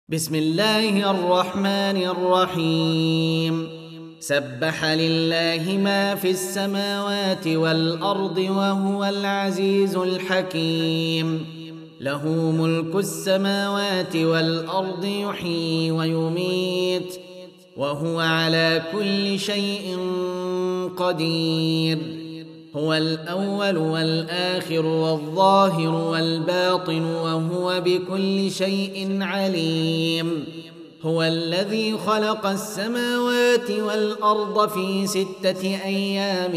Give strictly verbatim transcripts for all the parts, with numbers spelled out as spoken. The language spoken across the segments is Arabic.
بسم الله الرحمن الرحيم سبح لله ما في السماوات والأرض وهو العزيز الحكيم له ملك السماوات والأرض يحيي ويميت وهو على كل شيء قدير هو الأول والآخر والظاهر والباطن وهو بكل شيء عليم هو الذي خلق السماوات والأرض في ستة أيام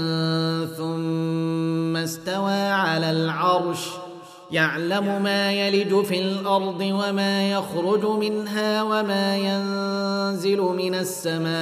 ثم استوى على العرش يعلم ما يلج في الأرض وما يخرج منها وما ينزل من السماء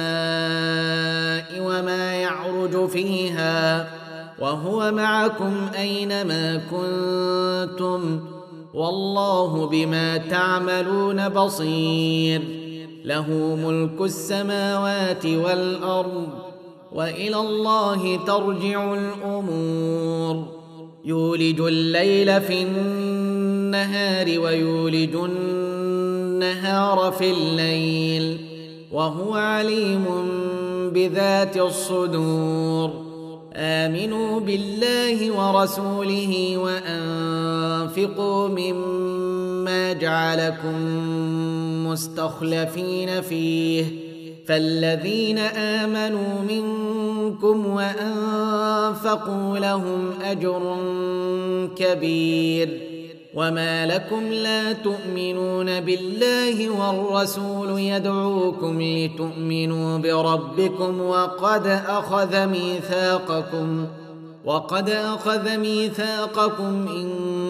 وما يعرج فيها وهو معكم أينما كنتم والله بما تعملون بصير له ملك السماوات والأرض وإلى الله ترجع الأمور يولج الليل في النهار ويولج النهار في الليل وهو عليم بذات الصدور آمنوا بالله ورسوله وأنفقوا مما جعلكم مستخلفين فيه فالذين آمنوا منكم وأنفقوا لهم أجر كبير وما لكم لا تؤمنون بالله والرسول يدعوكم لتؤمنوا بربكم وقد أخذ ميثاقكم وقد أخذ ميثاقكم إن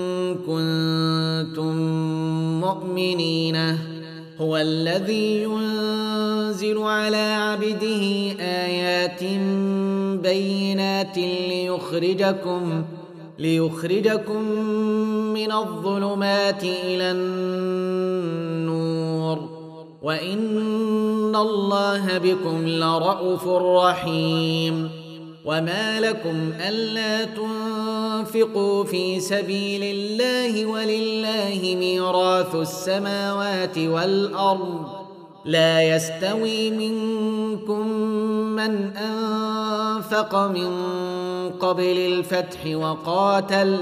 كنتم مؤمنين هو الذي ينزل على عبده آيات بينات ليخرجكم ليخرجكم من الظلمات إلى النور وإن الله بكم لرءوف رحيم وما لكم ألا تنفقوا في سبيل الله ولله ميراث السماوات والأرض لا يستوي منكم من أنفق من قبل الفتح وقاتل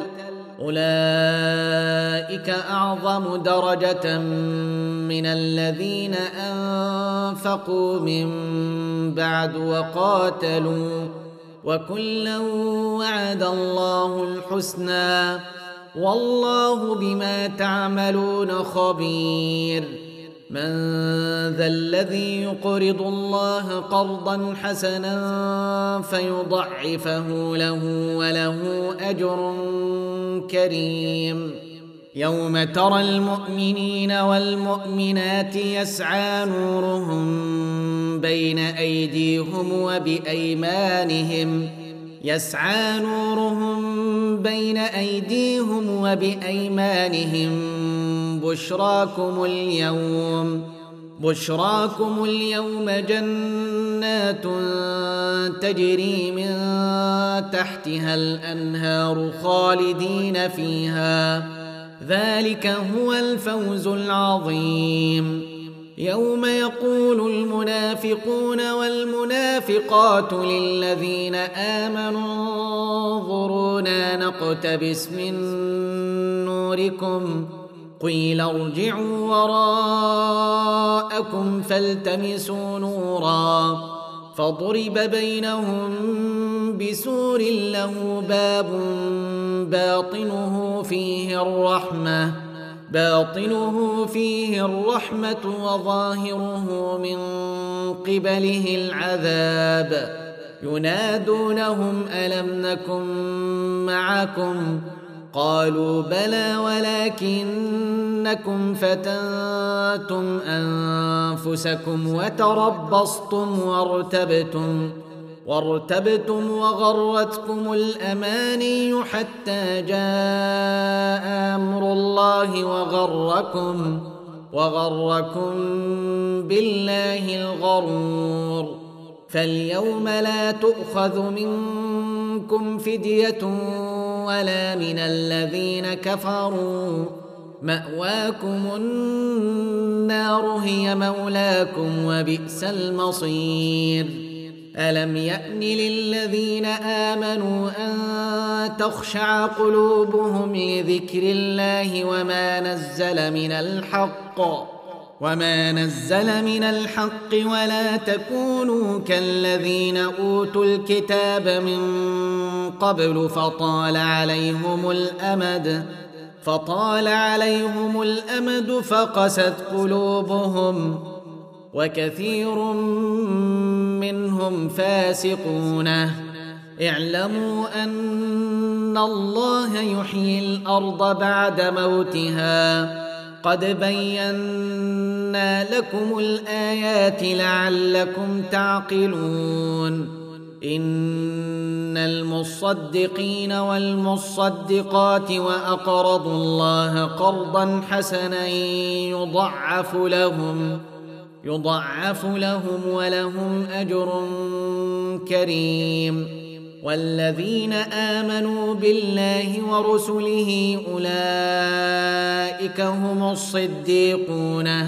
أولئك أعظم درجة من الذين أنفقوا من بعد وقاتلوا وكلا وعد الله الحسنى والله بما تعملون خبير من ذا الذي يقرض الله قرضا حسنا فيضعفه له وله أجر كريم يوم ترى المؤمنين والمؤمنات يسعى نورهم بين أيديهم وبأيمانهم يسعى نورهم بين أيديهم وبأيمانهم بشراكم اليوم بشراكم اليوم جنات تجري من تحتها الأنهار خالدين فيها ذلك هو الفوز العظيم يوم يقول المنافقون والمنافقات للذين آمنوا انظرونا نقتبس من نوركم قيل ارجعوا وراءكم فالتمسوا نورا فضرب بينهم بسور له باب باطنه فيه الرحمة باطنه فيه الرحمة وظاهره من قبله العذاب ينادونهم ألم نكن معكم قالوا بلى ولكنكم فتنتم أنفسكم وتربصتم وارتبتم وارتبتم وغرتكم الأماني حتى جاء أمر الله وغركم وغركم بالله الغرور فاليوم لا تؤخذ منكم فدية ولا من الذين كفروا مأواكم النار النار هي مولاكم وبئس المصير ألم يأن للذين آمنوا أن تخشع قلوبهم لذكر الله وما نزل من الحق وما نزل من الحق ولا تكونوا كالذين أوتوا الكتاب من قبل فطال عليهم الأمد فطال عليهم الأمد فقست قلوبهم وكثير منهم فاسقون اعلموا أن الله يحيي الأرض بعد موتها قد بينا لكم الآيات لعلكم تعقلون إن المصدقين والمصدقات وأقرضوا الله قرضا حسنا يضعف لهم يضعف لهم ولهم أجر كريم والذين آمنوا بالله ورسله أولئك هم الصديقون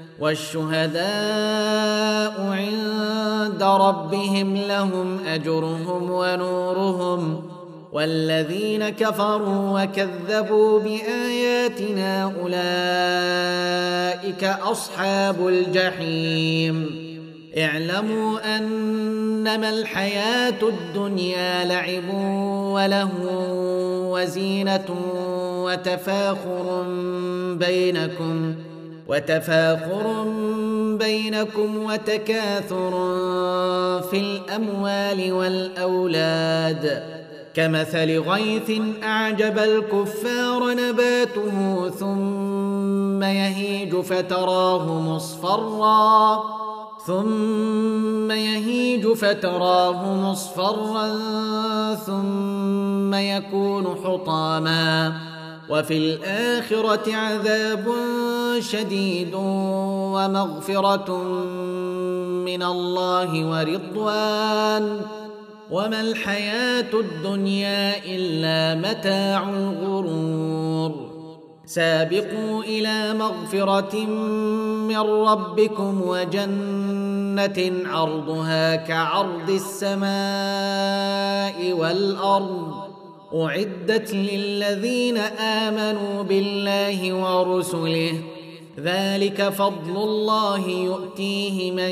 والشهداء عند ربهم لهم أجرهم ونورهم والذين كفروا وكذبوا بآياتنا أولئك أصحاب الجحيم اعلموا أنما الحياة الدنيا لعب ولهو وزينة وتفاخر بينكم وتفاخر بينكم وتكاثر في الأموال والأولاد كمثل غيث أعجب الكفار نباته ثم يهيج فتراه مصفرا ثم يهيج فتراه مصفرا ثم يكون حطاما وفي الآخرة عذاب شديد ومغفرة من الله ورضوان وما الحياة الدنيا إلا متاع الغرور سابقوا إلى مغفرة من ربكم وجنة عرضها كعرض السماء والأرض أعدت للذين آمنوا بالله ورسله ذلك فضل الله يؤتيه من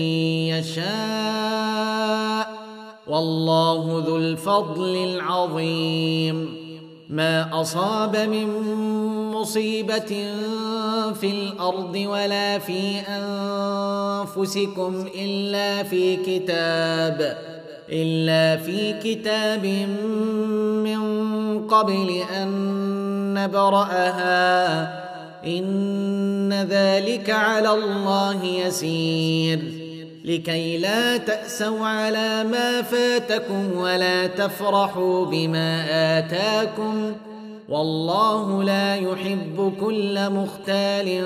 يشاء والله ذو الفضل العظيم ما أصاب من مصيبة في الأرض ولا في أنفسكم إلا في كتاب إلا في كتاب من قبل أن نبرأها إن ذلك على الله يسير لكي لا تأسوا على ما فاتكم ولا تفرحوا بما آتاكم والله لا يحب كل مختال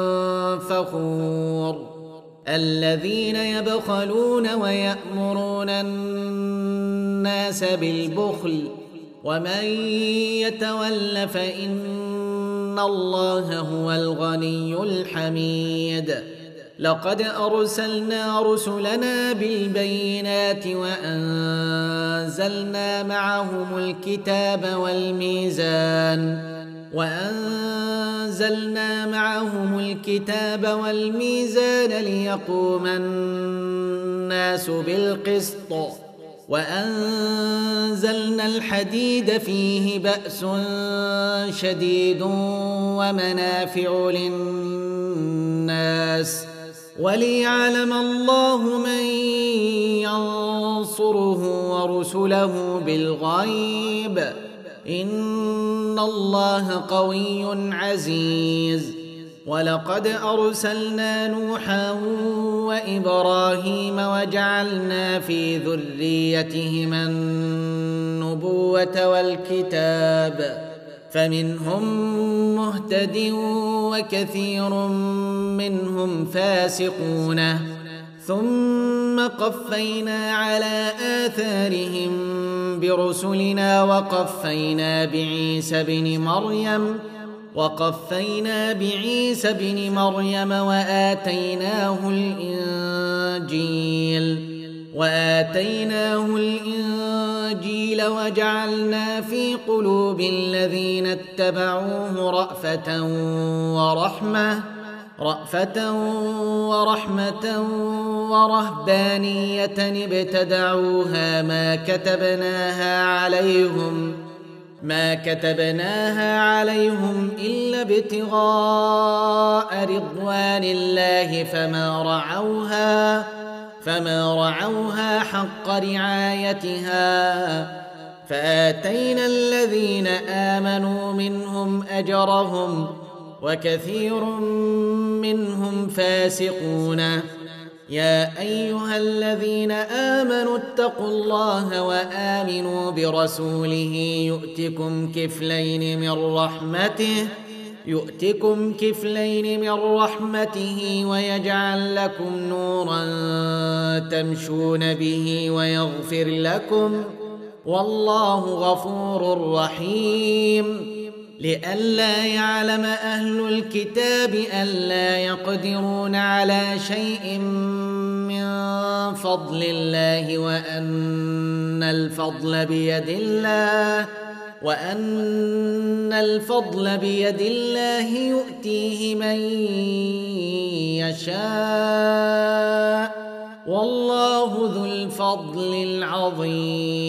فخور الذين يبخلون ويأمرون الناس بالبخل ومن يتول فإن الله هو الغني الحميد لقد أرسلنا رسلنا بالبينات وأنزلنا معهم الكتاب والميزان وأنزلنا معهم الكتاب والميزان ليقوم الناس بالقسط وأنزلنا الحديد فيه بأس شديد ومنافع للناس وليعلم الله من ينصره ورسله بالغيب إن الله قوي عزيز ولقد أرسلنا نوحا وإبراهيم وجعلنا في ذريتهما النبوة والكتاب فمنهم مهتد وكثير منهم فاسقون ثم قفينا على آثارهم برسلنا وقفينا بعيسى ابن مريم وقفينا بعيسى بن مريم وآتيناه الإنجيل وآتيناه الإنجيل وجعلنا في قلوب الذين اتبعوه رأفة ورحمة رأفة ورحمة ورهبانية ابتدعوها ما كتبناها عليهم ما كتبناها عليهم إلا ابتغاء رضوان الله فما رعوها فما رعوها حق رعايتها فآتينا الذين آمنوا منهم أجرهم وكثير منهم فاسقون. يا أيها الذين آمنوا اتقوا الله وآمنوا برسوله يؤتكم كفلين من رحمته يؤتكم كفلين من رحمته ويجعل لكم نورا تمشون به ويغفر لكم والله غفور رحيم. لئلا يعلم أهل الكتاب ألا يقدرون على شيء من فضل الله وأن الفضل بيد الله وأن الفضل بيد الله يؤتيه من يشاء والله ذو الفضل العظيم.